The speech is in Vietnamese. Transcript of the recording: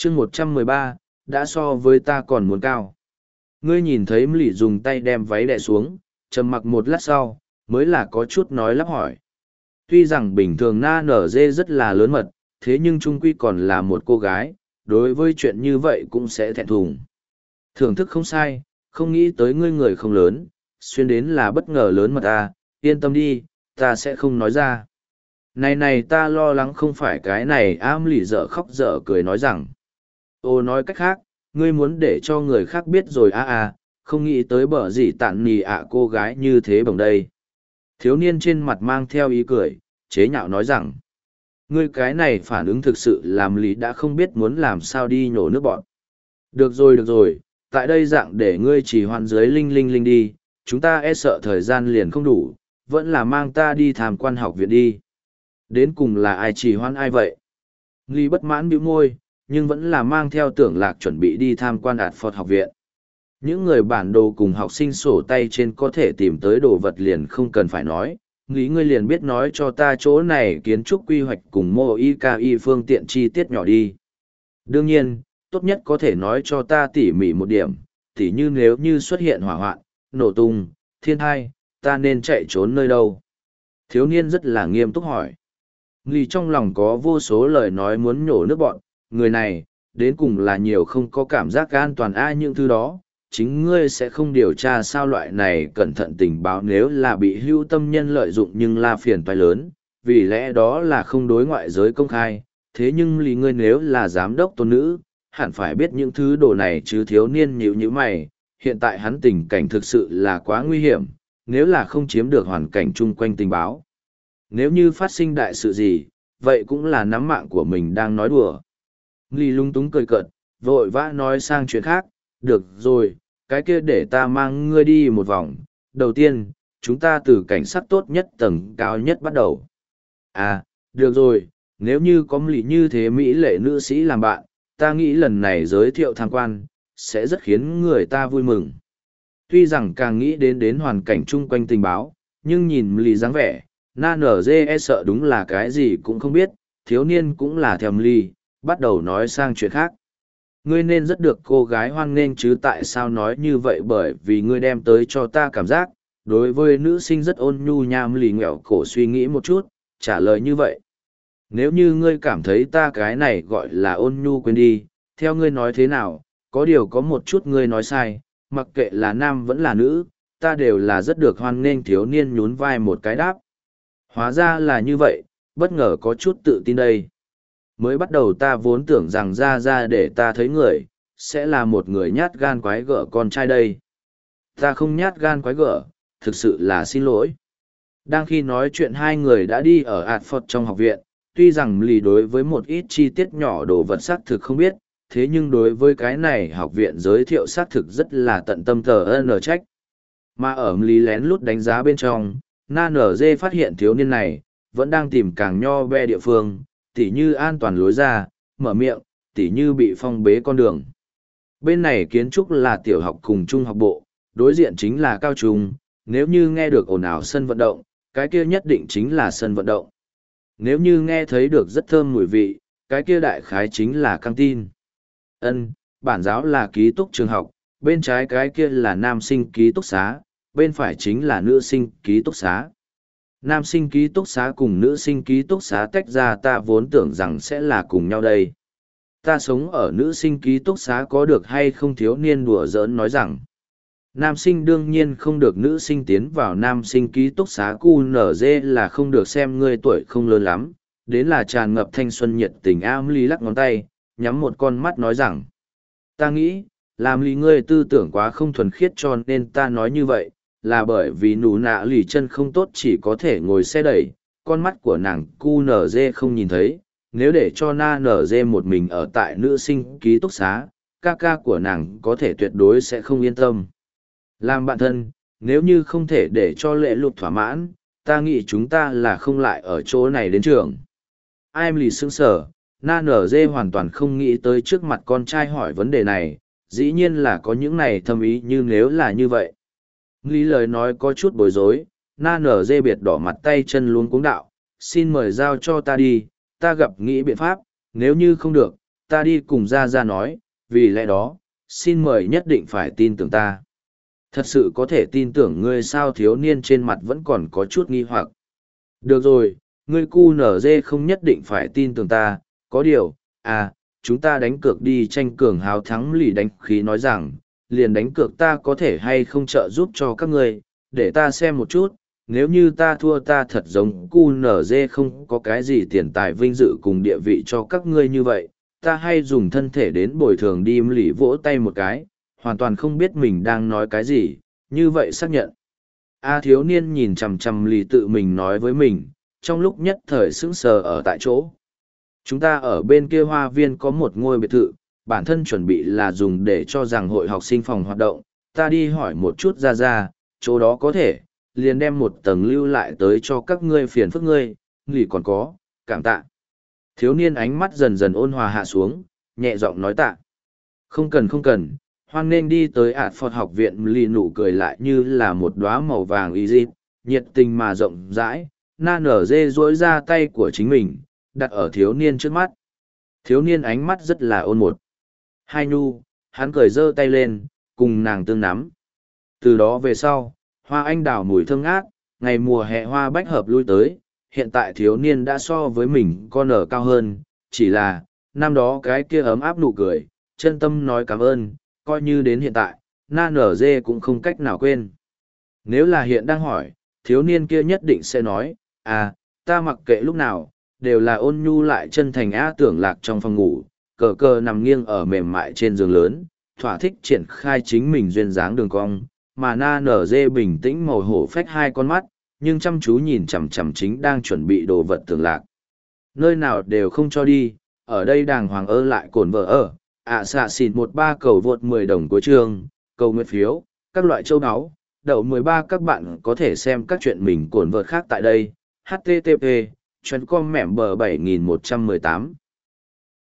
chương 113, đã so với ta còn muốn cao. Ngươi nhìn thấy Lỷ dùng tay đem váy đè xuống, trầm mặc một lát sau, mới là có chút nói lắp hỏi. Tuy rằng bình thường na nở dê rất là lớn mật, thế nhưng trung quy còn là một cô gái, đối với chuyện như vậy cũng sẽ thẹn thùng. Thưởng thức không sai, không nghĩ tới ngươi người không lớn, xuyên đến là bất ngờ lớn mật à, yên tâm đi, ta sẽ không nói ra. Này ta lo lắng không phải cái này Lỷ dở khóc dở cười nói rằng. Ô nói cách khác, ngươi muốn để cho người khác biết rồi không nghĩ tới bở gì tản nì cô gái như thế bồng đây. Thiếu niên trên mặt mang theo ý cười, chế nhạo nói rằng. Ngươi cái này phản ứng thực sự làm Lý đã không biết muốn làm sao đi nhổ nước bọn. Được rồi, tại đây dạng để ngươi chỉ hoan dưới linh linh đi, chúng ta e sợ thời gian liền không đủ, vẫn là mang ta đi tham quan học viện đi. Đến cùng là ai chỉ hoan ai vậy? Lý bất mãn bĩu môi, nhưng vẫn là mang theo tưởng lạc chuẩn bị đi tham quan Phật học viện. Những người bản đồ cùng học sinh sổ tay trên có thể tìm tới đồ vật liền không cần phải nói, nghĩ ngươi liền biết nói cho ta chỗ này kiến trúc quy hoạch cùng mô y phương tiện chi tiết nhỏ đi. Đương nhiên, tốt nhất có thể nói cho ta tỉ mỉ một điểm, tỉ như nếu như xuất hiện hỏa hoạn, nổ tung, thiên thai, ta nên chạy trốn nơi đâu. Thiếu niên rất là nghiêm túc hỏi. Nghĩ trong lòng có vô số lời nói muốn nhổ nước bọn, người này, đến cùng là nhiều không có cảm giác an toàn những thứ đó, chính ngươi sẽ không điều tra sao loại này cẩn thận tình báo nếu là bị hữu tâm nhân lợi dụng nhưng là phiền toái lớn, vì lẽ đó là không đối ngoại giới công khai, thế nhưng lý ngươi nếu là giám đốc tôn nữ, hẳn phải biết những thứ đồ này chứ thiếu niên nhíu nhíu mày, hiện tại hắn tình cảnh thực sự là quá nguy hiểm, nếu là không chiếm được hoàn cảnh chung quanh tình báo. Nếu như phát sinh đại sự gì, vậy cũng là nắm mạng của mình đang nói đùa. Lý lung túng cười cợt, vội vã nói sang chuyện khác, được rồi, cái kia để ta mang ngươi đi một vòng. Đầu tiên, chúng ta từ cảnh sát tốt nhất tầng cao nhất bắt đầu. Được rồi, nếu như có Lý như thế mỹ lệ nữ sĩ làm bạn, ta nghĩ lần này giới thiệu tham quan, sẽ rất khiến người ta vui mừng. Tuy rằng càng nghĩ đến hoàn cảnh chung quanh tình báo, nhưng nhìn Lý dáng vẻ, na nở dê e sợ đúng là cái gì cũng không biết, thiếu niên cũng là theo Lý, bắt đầu nói sang chuyện khác. Ngươi nên rất được cô gái hoan nghênh chứ tại sao nói như vậy bởi vì ngươi đem tới cho ta cảm giác, đối với nữ sinh rất ôn nhu nham lì nghẹo cổ suy nghĩ một chút, trả lời như vậy. Nếu như ngươi cảm thấy ta cái này gọi là ôn nhu quên đi, theo ngươi nói thế nào, có điều có một chút ngươi nói sai, mặc kệ là nam vẫn là nữ, ta đều là rất được hoan nghênh thiếu niên nhún vai một cái đáp. Hóa ra là như vậy, bất ngờ có chút tự tin đây. Mới bắt đầu ta vốn tưởng rằng ra để ta thấy người, sẽ là một người nhát gan quái gở con trai đây. Ta không nhát gan quái gở, thực sự là xin lỗi. Đang khi nói chuyện hai người đã đi ở Phật trong học viện, tuy rằng lì đối với một ít chi tiết nhỏ đồ vật xác thực không biết, thế nhưng đối với cái này học viện giới thiệu xác thực rất là tận tâm trách. Mà ở lì lén lút đánh giá bên trong, na nở dê phát hiện thiếu niên này, vẫn đang tìm càng nho be địa phương, tỉ như an toàn lối ra, mở miệng, tỉ như bị phong bế con đường. Bên này kiến trúc là tiểu học cùng trung học bộ, đối diện chính là cao trung, nếu như nghe được ồn ào sân vận động, cái kia nhất định chính là sân vận động. Nếu như nghe thấy được rất thơm mùi vị, cái kia đại khái chính là căng tin. Bản giáo là ký túc trường học, bên trái cái kia là nam sinh ký túc xá, bên phải chính là nữ sinh ký túc xá. Nam sinh ký túc xá cùng nữ sinh ký túc xá tách ra ta vốn tưởng rằng sẽ là cùng nhau đây. Ta sống ở nữ sinh ký túc xá có được hay không thiếu niên đùa giỡn nói rằng. Nam sinh đương nhiên không được nữ sinh tiến vào nam sinh ký túc xá QNZ là không được xem ngươi tuổi không lớn lắm, đến là tràn ngập thanh xuân nhiệt tình Lý lắc ngón tay, nhắm một con mắt nói rằng. Ta nghĩ, làm lý ngươi tư tưởng quá không thuần khiết cho nên ta nói như vậy, là bởi vì nụ nạ lì chân không tốt chỉ có thể ngồi xe đẩy, con mắt của nàng QNZ không nhìn thấy, nếu để cho na nở dê một mình ở tại nữ sinh ký túc xá, ca ca của nàng có thể tuyệt đối sẽ không yên tâm. Làm bạn thân, nếu như không thể để cho lệ lụt thỏa mãn, ta nghĩ chúng ta là không lại ở chỗ này đến trường. Ai lì sững sở, na nở dê hoàn toàn không nghĩ tới trước mặt con trai hỏi vấn đề này, dĩ nhiên là có những này thâm ý như nếu là như vậy. Lý lời nói có chút bối rối, na nở dê biệt đỏ mặt tay chân luống cuống đạo, xin mời giao cho ta đi, ta gặp nghĩ biện pháp, nếu như không được, ta đi cùng ra nói, vì lẽ đó, xin mời nhất định phải tin tưởng ta. Thật sự có thể tin tưởng ngươi sao? Thiếu niên trên mặt vẫn còn có chút nghi hoặc. Được rồi, ngươi cu nở dê không nhất định phải tin tưởng ta, có điều, chúng ta đánh cược đi. Tranh cường hào thắng lì đánh khí nói rằng, liền đánh cược ta có thể hay không trợ giúp cho các ngươi, để ta xem một chút, nếu như ta thua ta thật giống cu nở dê không có cái gì tiền tài vinh dự cùng địa vị cho các ngươi như vậy, ta hay dùng thân thể đến bồi thường đi. Lì vỗ tay một cái, hoàn toàn không biết mình đang nói cái gì, như vậy xác nhận. Thiếu niên nhìn chằm chằm lì tự mình nói với mình, trong lúc nhất thời sững sờ ở tại chỗ. Chúng ta ở bên kia hoa viên có một ngôi biệt thự, bản thân chuẩn bị là dùng để cho rằng hội học sinh phòng hoạt động, ta đi hỏi một chút ra, chỗ đó có thể, liền đem một tầng lưu lại tới cho các ngươi, phiền phức ngươi, lì còn có, cảm tạ. Thiếu niên ánh mắt dần dần ôn hòa hạ xuống, nhẹ giọng nói tạ. Không cần, hoan nên đi tới Phật học viện. Lì nụ cười lại như là một đóa màu vàng y dịp, nhiệt tình mà rộng rãi, nở dê duỗi ra tay của chính mình, đặt ở thiếu niên trước mắt. Thiếu niên ánh mắt rất là ôn một. Hai nhu, hắn cười giơ tay lên, cùng nàng tương nắm. Từ đó về sau, hoa anh đào mùi thơm ngát, ngày mùa hè hoa bách hợp lui tới, hiện tại thiếu niên đã so với mình con nở cao hơn, chỉ là, năm đó cái kia ấm áp nụ cười, chân tâm nói cảm ơn, coi như đến hiện tại, nở dê cũng không cách nào quên. Nếu là hiện đang hỏi, thiếu niên kia nhất định sẽ nói, ta mặc kệ lúc nào, đều là ôn nhu lại chân thành. Tưởng Lạc trong phòng ngủ, cờ nằm nghiêng ở mềm mại trên giường lớn, thỏa thích triển khai chính mình duyên dáng đường cong, mà nở dê bình tĩnh màu hổ phách hai con mắt, nhưng chăm chú nhìn chằm chằm chính đang chuẩn bị đồ vật Tưởng Lạc. Nơi nào đều không cho đi, ở đây đàng hoàng lại cồn vợ ở. Xạ xịn 13 cầu vượt 10 đồng cuối chương, cầu nguyện phiếu, các loại châu áo, đậu 13. Các bạn có thể xem các chuyện mình cồn vợt khác tại đây. http://com mẻm bờ 7118